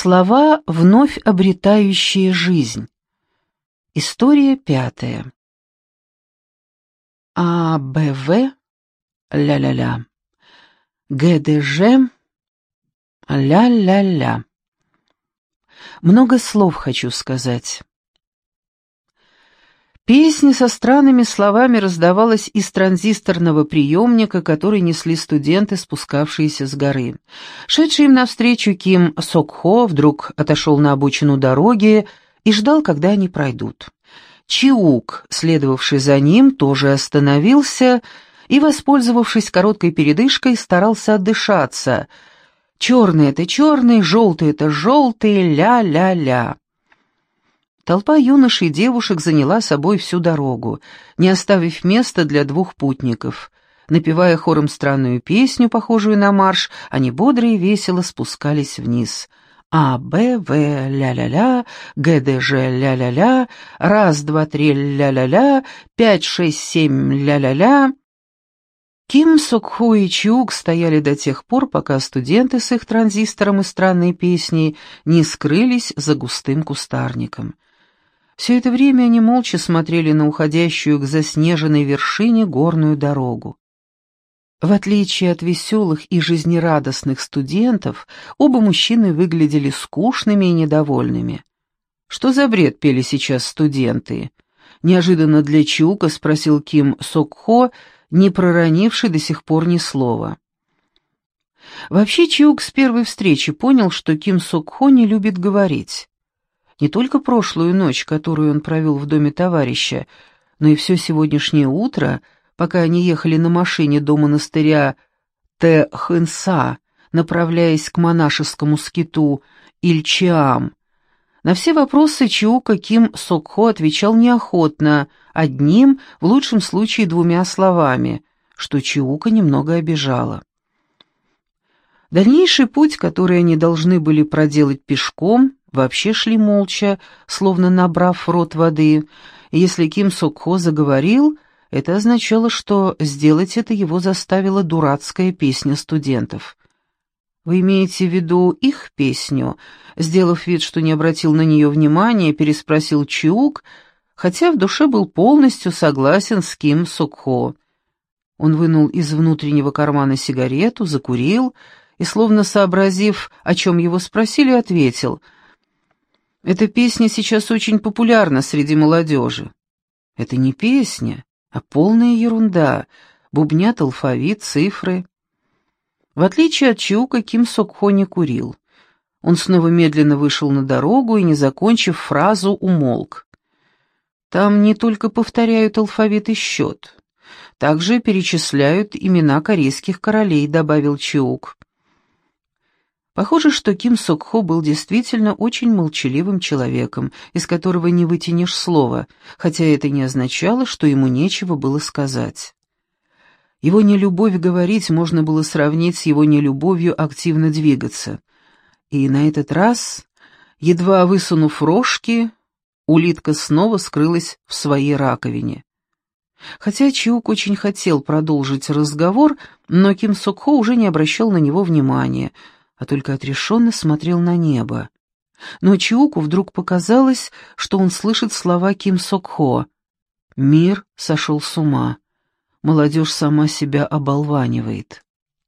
Слова, вновь обретающие жизнь. История 5. АБВ ля-ля-ля. ГДЖ ля-ля-ля. Много слов хочу сказать. Песни со странными словами раздавалась из транзисторного приемника, который несли студенты, спускавшиеся с горы. Шедший им навстречу Ким Сок-Хо вдруг отошел на обочину дороги и ждал, когда они пройдут. Чиук, следовавший за ним, тоже остановился и, воспользовавшись короткой передышкой, старался отдышаться. «Черный — это черный, желтый — это желтый, ля-ля-ля». Толпа юношей и девушек заняла собой всю дорогу, не оставив места для двух путников. Напевая хором странную песню, похожую на марш, они бодро и весело спускались вниз. А, Б, В, ля-ля-ля, Г, Д, Ж, ля-ля-ля, раз, два, три, ля-ля-ля, 5, 6, 7, ля-ля-ля. Ким Сок-Хо и Чиук стояли до тех пор, пока студенты с их транзистором и странной песней не скрылись за густым кустарником. Все это время они молча смотрели на уходящую к заснеженной вершине горную дорогу. В отличие от веселых и жизнерадостных студентов, оба мужчины выглядели скучными и недовольными. «Что за бред пели сейчас студенты?» Неожиданно для Чиука спросил Ким Сок-Хо, не проронивший до сих пор ни слова. Вообще Чиук с первой встречи понял, что Ким Сок-Хо не любит говорить. Не только прошлую ночь, которую он провел в доме товарища, но и все сегодняшнее утро, пока они ехали на машине до монастыря Тэ-Хэнса, направляясь к монашескому скиту Ильчиам. На все вопросы Чиука Ким Сок-Хо отвечал неохотно, одним, в лучшем случае двумя словами, что Чиука немного обижало. Дальнейший путь, который они должны были проделать пешком, вообще шли молча, словно набрав в рот воды, и если Ким Сок-Хо заговорил, это означало, что сделать это его заставила дурацкая песня студентов. «Вы имеете в виду их песню?» Сделав вид, что не обратил на нее внимания, переспросил Чиук, хотя в душе был полностью согласен с Ким Сок-Хо. Он вынул из внутреннего кармана сигарету, закурил и, словно сообразив, о чем его спросили, ответил: «Эта песня сейчас очень популярна среди молодежи». «Это не песня, а полная ерунда, бубнят алфавит, цифры». В отличие от Чиука, Ким Сок-Хо не курил. Он снова медленно вышел на дорогу и, не закончив фразу, умолк. «Там не только повторяют алфавит и счет, также перечисляют имена корейских королей», — добавил Чиук. Похоже, что Ким Сок-Хо был действительно очень молчаливым человеком, из которого не вытянешь слова, хотя это не означало, что ему нечего было сказать. Его нелюбовь говорить можно было сравнить с его нелюбовью активно двигаться. И на этот раз, едва высунув рожки, улитка снова скрылась в своей раковине. Хотя Чиук очень хотел продолжить разговор, но Ким Сок-Хо уже не обращал на него внимания, а только отрешенно смотрел на небо. Но Чиуку вдруг показалось, что он слышит слова Ким Сок-Хо. «Мир сошел с ума. Молодежь сама себя оболванивает».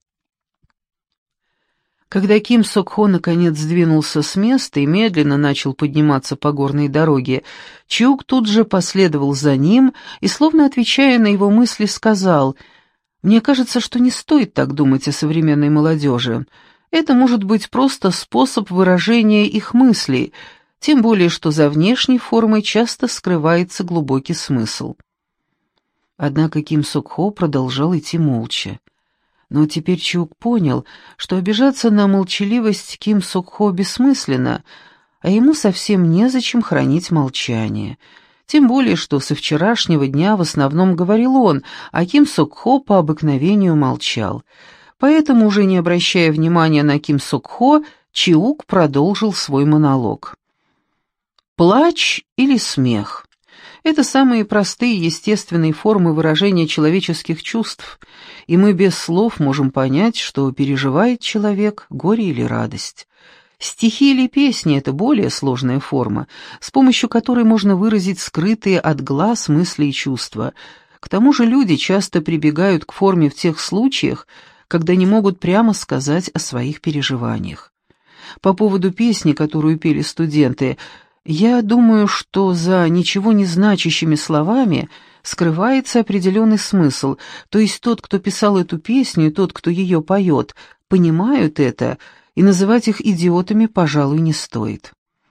Когда Ким Сок-Хо наконец сдвинулся с места и медленно начал подниматься по горной дороге, Чиук тут же последовал за ним и, словно отвечая на его мысли, сказал: «Мне кажется, что не стоит так думать о современной молодежи. Это может быть просто способ выражения их мыслей, тем более что за внешней формой часто скрывается глубокий смысл». Однако Ким Сок-Хо продолжал идти молча. Но теперь Чиук понял, что обижаться на молчаливость Ким Сок-Хо бессмысленно, а ему совсем незачем хранить молчание. Тем более, что со вчерашнего дня в основном говорил он, а Ким Сок-Хо по обыкновению молчал. Поэтому, уже не обращая внимания на Ким Сок-Хо, Чиук продолжил свой монолог. «Плач или смех? Это самые простые естественные формы выражения человеческих чувств, и мы без слов можем понять, что переживает человек, горе или радость. Стихи или песни — это более сложная форма, с помощью которой можно выразить скрытые от глаз мысли и чувства. К тому же люди часто прибегают к форме в тех случаях, когда не могут прямо сказать о своих переживаниях. По поводу песни, которую пели студенты, я думаю, что за ничего не значащими словами скрывается определенный смысл, то есть тот, кто писал эту песню, и тот, кто ее поет, понимают это, и называть их идиотами, пожалуй, не стоит.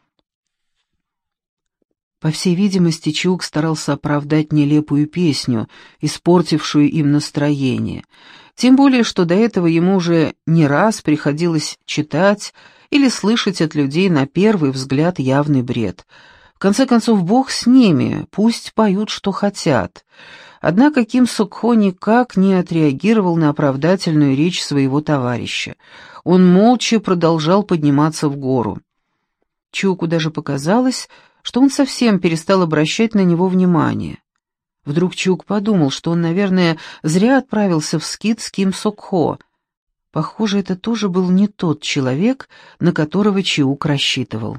По всей видимости, Чук старался оправдать нелепую песню, испортившую им настроение, тем более, что до этого ему уже не раз приходилось читать или слышать от людей на первый взгляд явный бред. В конце концов, Бог с ними, пусть поют, что хотят. Однако Ким Сок-хо никак не отреагировал на оправдательную речь своего товарища. Он молча продолжал подниматься в гору. Чуку даже показалось, что он совсем перестал обращать на него внимание. Вдруг Чук подумал, что он, наверное, зря отправился в скит с Ким Сок-хо. Похоже, это тоже был не тот человек, на которого Чук рассчитывал.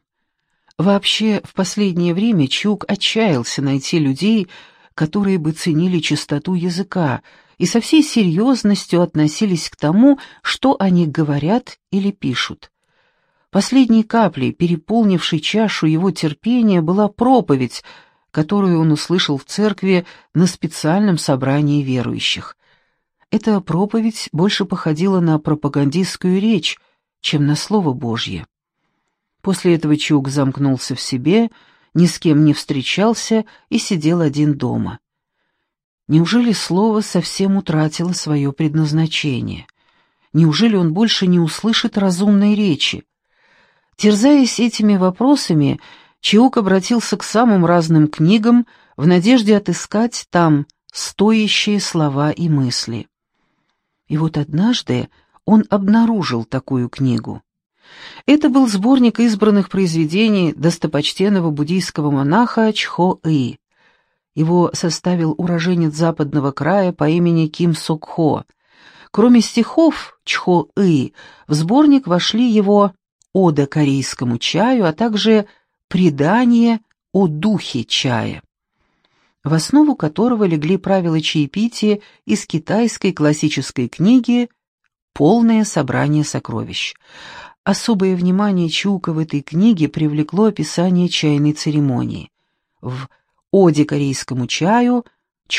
Вообще, в последнее время Чук отчаялся найти людей, которые бы ценили чистоту языка и со всей серьезностью относились к тому, что они говорят или пишут. Последней каплей, переполнившей чашу его терпения, была проповедь, которую он услышал в церкви на специальном собрании верующих. Эта проповедь больше походила на пропагандистскую речь, чем на Слово Божье. После этого Чук замкнулся в себе, ни с кем не встречался и сидел один дома. Неужели Слово совсем утратило свое предназначение? Неужели он больше не услышит разумной речи? Терзаясь этими вопросами, Чук обратился к самым разным книгам в надежде отыскать там стоящие слова и мысли. И вот однажды он обнаружил такую книгу. Это был сборник избранных произведений достопочтенного буддийского монаха Чхо-ы. Его составил уроженец западного края по имени Ким Сок-хо. Кроме стихов Чхо-ы, в сборник вошли его «Ода корейскому чаю», а также «Предание о духе чая», в основу которого легли правила чаепития из китайской классической книги «Полное собрание сокровищ». Особое внимание Чука в этой книге привлекло описание чайной церемонии. В «Оде корейскому чаю»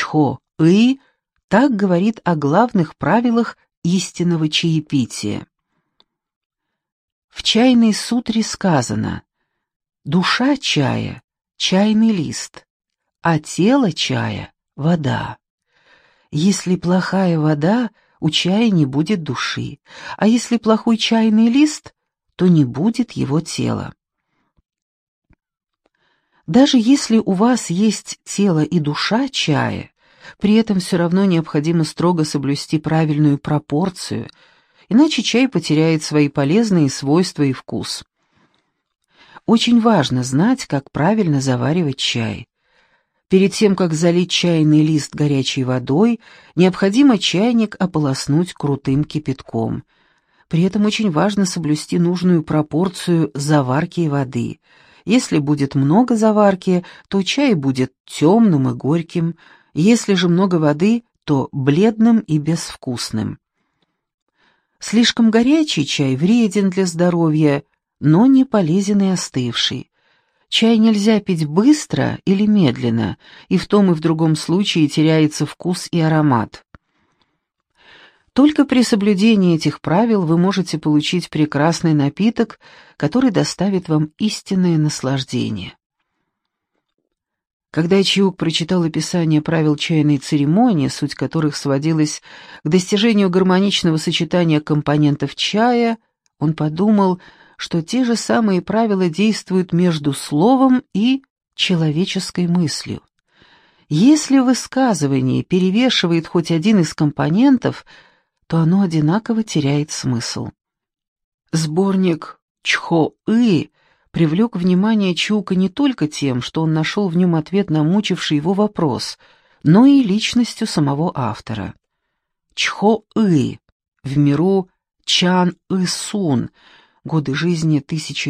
Чхо-ы так говорит о главных правилах истинного чаепития. В чайной сутре сказано: «Душа чая — чайный лист, а тело чая — вода. Если плохая вода, у чая не будет души, а если плохой чайный лист, то не будет его тела». Даже если у вас есть тело и душа чая, при этом все равно необходимо строго соблюсти правильную пропорцию, иначе чай потеряет свои полезные свойства и вкус. Очень важно знать, как правильно заваривать чай. Перед тем, как залить чайный лист горячей водой, необходимо чайник ополоснуть крутым кипятком. При этом очень важно соблюсти нужную пропорцию заварки воды. Если будет много заварки, то чай будет темным и горьким, если же много воды, то бледным и безвкусным. Слишком горячий чай вреден для здоровья, но не полезен и остывший. Чай нельзя пить быстро или медленно, и в том и в другом случае теряется вкус и аромат. Только при соблюдении этих правил вы можете получить прекрасный напиток, который доставит вам истинное наслаждение. Когда Чук прочитал описание правил чайной церемонии, суть которых сводилась к достижению гармоничного сочетания компонентов чая, он подумал, что те же самые правила действуют между словом и человеческой мыслью. Если в высказывании перевешивает хоть один из компонентов, то оно одинаково теряет смысл. Сборник Чхо-ы привлек внимание Чука не только тем, что он нашел в нем ответ на мучивший его вопрос, но и личностью самого автора. Чхо-ы, в миру Чан-ы-сун, годы жизни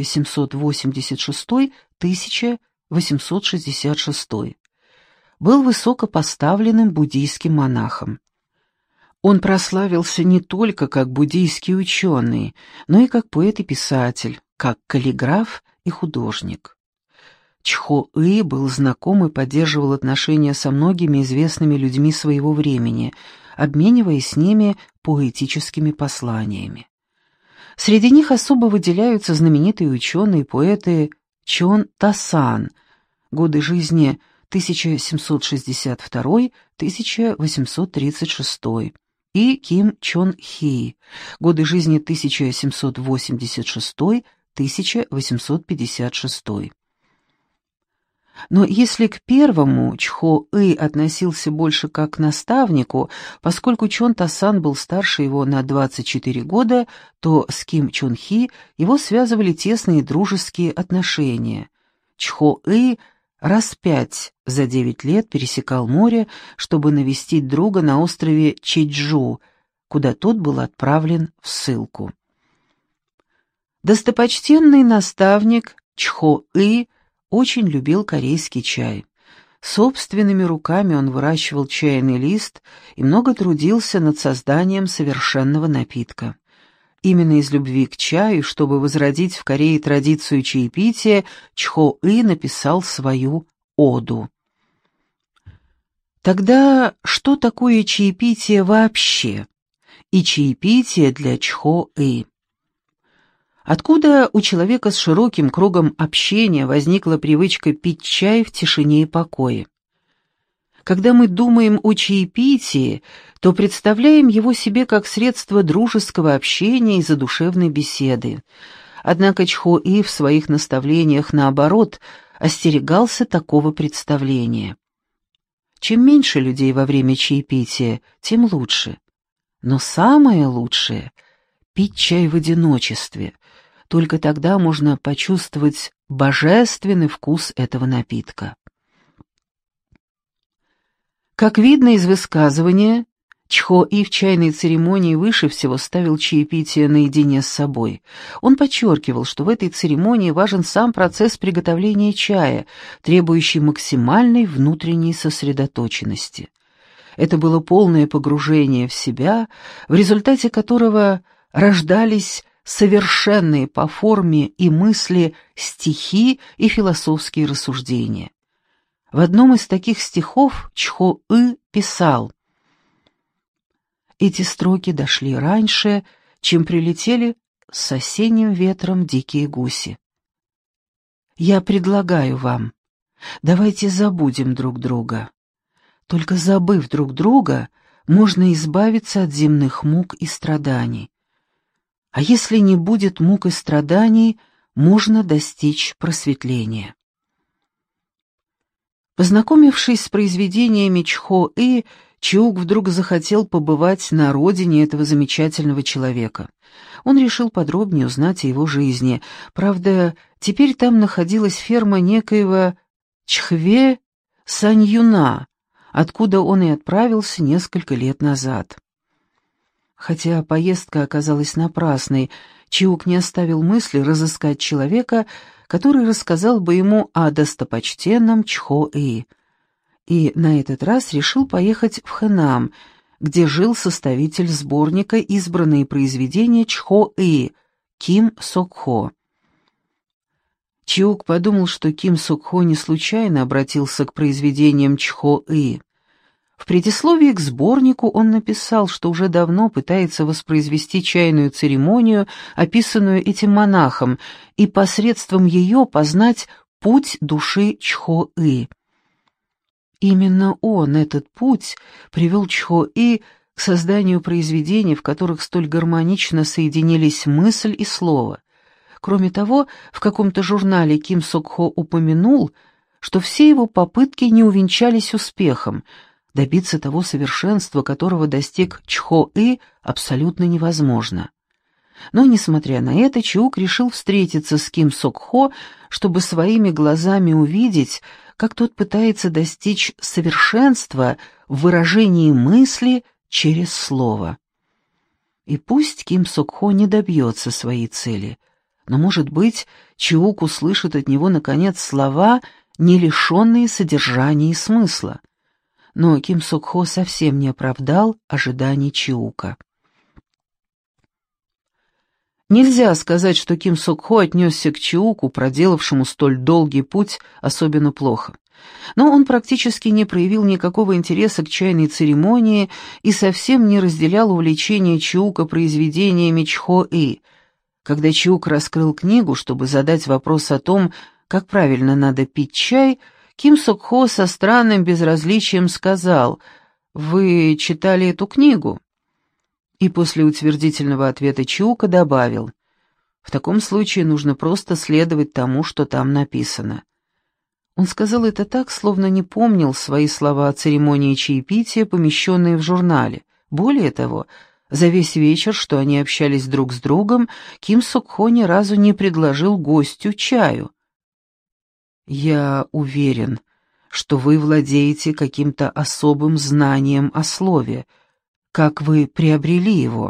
1786-1866, был высокопоставленным буддийским монахом. Он прославился не только как буддийский ученый, но и как поэт и писатель, как каллиграф и художник. Чхо-ы был знаком и поддерживал отношения со многими известными людьми своего времени, обмениваясь с ними поэтическими посланиями. Среди них особо выделяются знаменитые ученые и поэты Чон Тасан, годы жизни 1762-1836, и Ким Чон Хи, годы жизни 1786-1856. Но если к первому Чхо-ы относился больше как к наставнику, поскольку Чон Тасан был старше его на 24 года, то с Ким Чон Хи его связывали тесные дружеские отношения. Чхо-ы раз 5 за 9 лет пересекал море, чтобы навестить друга на острове Чеджу, куда тот был отправлен в ссылку. Достопочтенный наставник Чхо-ы очень любил корейский чай. Собственными руками он выращивал чайный лист и много трудился над созданием совершенного напитка. Именно из любви к чаю, чтобы возродить в Корее традицию чаепития, Чхо-ы написал свою оду. Тогда что такое чаепитие вообще? И чаепитие для Чхо-ы? Откуда у человека с широким кругом общения возникла привычка пить чай в тишине и покое? Когда мы думаем о чаепитии, то представляем его себе как средство дружеского общения и задушевной беседы. Однако Чхо-ы в своих наставлениях, наоборот, остерегался такого представления. Чем меньше людей во время чаепития, тем лучше. Но самое лучшее — пить чай в одиночестве. Только тогда можно почувствовать божественный вкус этого напитка. Как видно из высказывания, Чхо-ы в чайной церемонии выше всего ставил чаепитие наедине с собой. Он подчеркивал, что в этой церемонии важен сам процесс приготовления чая, требующий максимальной внутренней сосредоточенности. Это было полное погружение в себя, в результате которого рождались совершенные по форме и мысли стихи и философские рассуждения. В одном из таких стихов Чхо-ы писал: «Эти строки дошли раньше, чем прилетели с осенним ветром дикие гуси. Я предлагаю вам, давайте забудем друг друга. Только забыв друг друга, можно избавиться от земных мук и страданий. А если не будет мук и страданий, можно достичь просветления». Познакомившись с произведениями Чхо-ы, Чиук вдруг захотел побывать на родине этого замечательного человека. Он решил подробнее узнать о его жизни. Правда, теперь там находилась ферма некоего Чхве Саньюна, откуда он и отправился несколько лет назад. Хотя поездка оказалась напрасной, Чиук не оставил мысли разыскать человека, который рассказал бы ему о достопочтенном Чхо-ы. И на этот раз решил поехать в Хэнам, где жил составитель сборника «Избранные произведения Чхо-ы» Ким Сок-хо. Чиук подумал, что Ким Сок-хо не случайно обратился к произведениям Чхо-ы. В предисловии к сборнику он написал, что уже давно пытается воспроизвести чайную церемонию, описанную этим монахом, и посредством ее познать путь души Чхо-ы. Именно он, этот путь, привел Чхо-ы к созданию произведений, в которых столь гармонично соединились мысль и слово. Кроме того, в каком-то журнале Ким Сок-хо упомянул, что все его попытки не увенчались успехом. Добиться того совершенства, которого достиг Чхо-ы, абсолютно невозможно. Но, несмотря на это, Чиук решил встретиться с Ким Сок-хо, чтобы своими глазами увидеть, как тот пытается достичь совершенства в выражении мысли через слово. И пусть Ким Сок-хо не добьется своей цели, но, может быть, Чиук услышит от него, наконец, слова, не лишенные содержания и смысла. Но Ким Сок-хо совсем не оправдал ожиданий Чиука. Нельзя сказать, что Ким Сок-хо отнесся к Чиуку, проделавшему столь долгий путь, особенно плохо. Но он практически не проявил никакого интереса к чайной церемонии и совсем не разделял увлечение Чиука произведениями Чхо-и. Когда Чиук раскрыл книгу, чтобы задать вопрос о том, как правильно надо пить чай, Ким Сок-хо со странным безразличием сказал: «Вы читали эту книгу?» И после утвердительного ответа Чиука добавил: «В таком случае нужно просто следовать тому, что там написано». Он сказал это так, словно не помнил свои слова о церемонии чаепития, помещенные в журнале. Более того, за весь вечер, что они общались друг с другом, Ким Сок-хо ни разу не предложил гостю чаю. «Я уверен, что вы владеете каким-то особым знанием о слове. Как вы приобрели его?»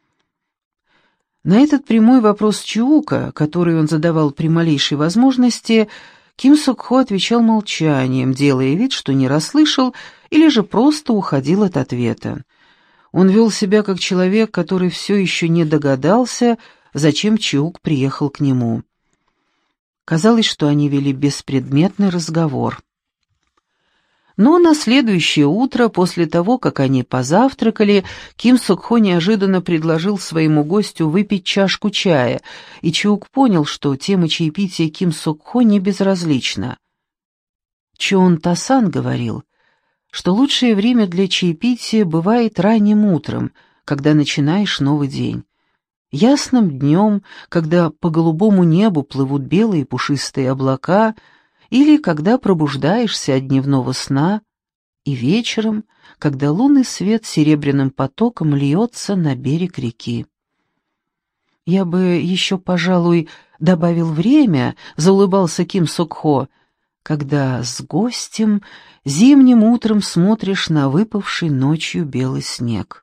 На этот прямой вопрос Чиука, который он задавал при малейшей возможности, Ким Сок-хо отвечал молчанием, делая вид, что не расслышал, или же просто уходил от ответа. Он вел себя как человек, который все еще не догадался, зачем Чиук приехал к нему. Казалось, что они вели беспредметный разговор. Но на следующее утро, после того, как они позавтракали, Ким Сок-хо неожиданно предложил своему гостю выпить чашку чая, и Чиук понял, что тема чаепития Ким Сок-хо не безразлична. Чон Тасан говорил, что лучшее время для чаепития бывает ранним утром, когда начинаешь новый день. Ясным днем, когда по голубому небу плывут белые пушистые облака, или когда пробуждаешься от дневного сна, и вечером, когда лунный свет серебряным потоком льется на берег реки. «Я бы еще, пожалуй, добавил время», — заулыбался Ким Сок-хо, «когда с гостем зимним утром смотришь на выпавший ночью белый снег».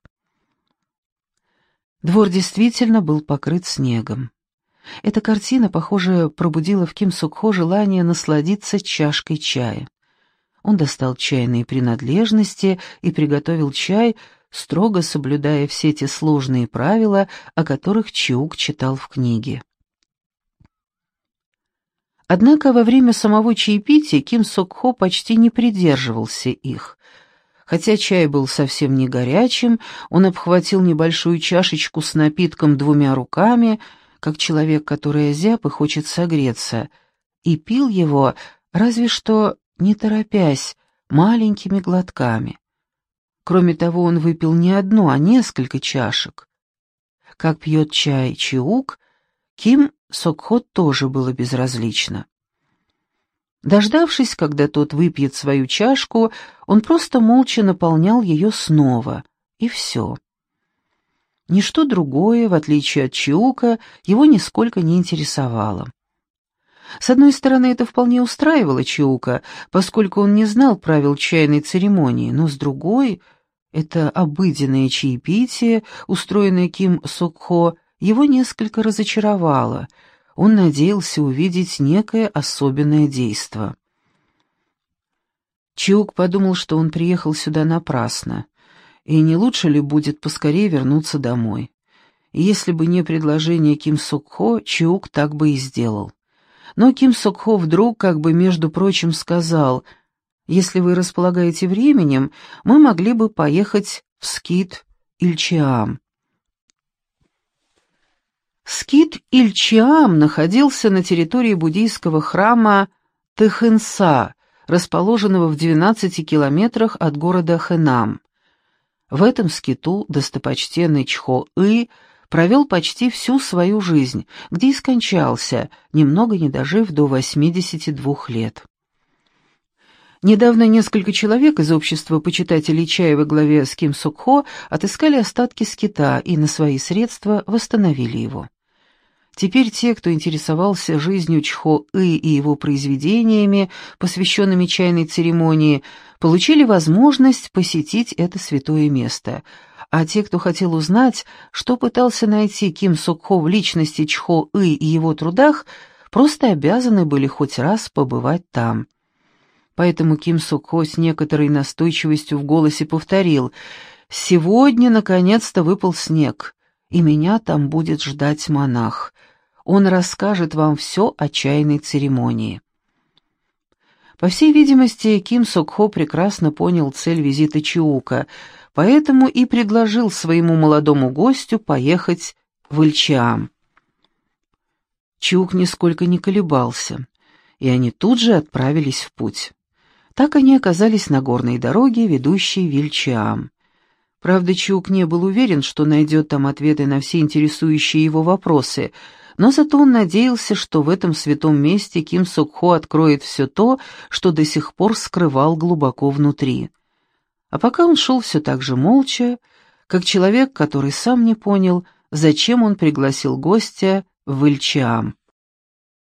Двор действительно был покрыт снегом. Эта картина, похоже, пробудила в Ким Сок-хо желание насладиться чашкой чая. Он достал чайные принадлежности и приготовил чай, строго соблюдая все те сложные правила, о которых Чиук читал в книге. Однако во время самого чаепития Ким Сок-хо почти не придерживался их. Хотя чай был совсем не горячим, он обхватил небольшую чашечку с напитком двумя руками, как человек, который озяб и хочет согреться, и пил его, разве что не торопясь, маленькими глотками. Кроме того, он выпил не одну, а несколько чашек. Как пьет чай Чиук, Ким Сок-хо тоже было безразлично. Дождавшись, когда тот выпьет свою чашку, он просто молча наполнял ее снова, и все. Ничто другое, в отличие от Чиука, его нисколько не интересовало. С одной стороны, это вполне устраивало Чиука, поскольку он не знал правил чайной церемонии, но с другой, это обыденное чаепитие, устроенное Ким Сок-хо, его несколько разочаровало. Он надеялся увидеть некое особенное действо. Чиук подумал, что он приехал сюда напрасно, и не лучше ли будет поскорее вернуться домой. И если бы не предложение Ким Сок-хо, Чиук так бы и сделал. Но Ким Сок-хо вдруг, как бы между прочим, сказал: «Если вы располагаете временем, мы могли бы поехать в Скит Ильчиам». Скит Ильчиам находился на территории буддийского храма Тэхэнса, расположенного в 12 километрах от города Хэнам. В этом скиту достопочтенный Чхо-и провел почти всю свою жизнь, где и скончался, немного не дожив до 82 лет. Недавно несколько человек из общества почитателей чая во главе с Ким Сок-хо отыскали остатки скита и на свои средства восстановили его. Теперь те, кто интересовался жизнью Чхо-ы и его произведениями, посвященными чайной церемонии, получили возможность посетить это святое место, а те, кто хотел узнать, что пытался найти Ким Сок-хо в личности Чхо-ы и его трудах, просто обязаны были хоть раз побывать там. Поэтому Ким Сок-хо с некоторой настойчивостью в голосе повторил: «Сегодня, наконец-то, выпал снег, и меня там будет ждать монах. Он расскажет вам все о чайной церемонии». По всей видимости, Ким Сок-хо прекрасно понял цель визита Чиука, поэтому и предложил своему молодому гостю поехать в Ильчиам. Чиук нисколько не колебался, и они тут же отправились в путь. Так они оказались на горной дороге, ведущей в Ильчиам. Правда, Чиук не был уверен, что найдет там ответы на все интересующие его вопросы, но зато он надеялся, что в этом святом месте Ким Сок-хо откроет все то, что до сих пор скрывал глубоко внутри. А пока он шел все так же молча, как человек, который сам не понял, зачем он пригласил гостя в Ильчиам.